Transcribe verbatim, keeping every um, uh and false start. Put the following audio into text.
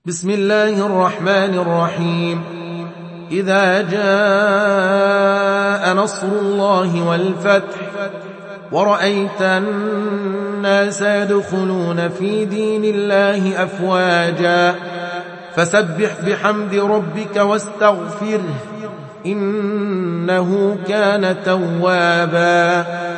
بسم الله الرحمن الرحيم. إذا جاء نصر الله والفتح ورأيت الناس يدخلون في دين الله أفواجا فسبح بحمد ربك واستغفره إنه كان توابا.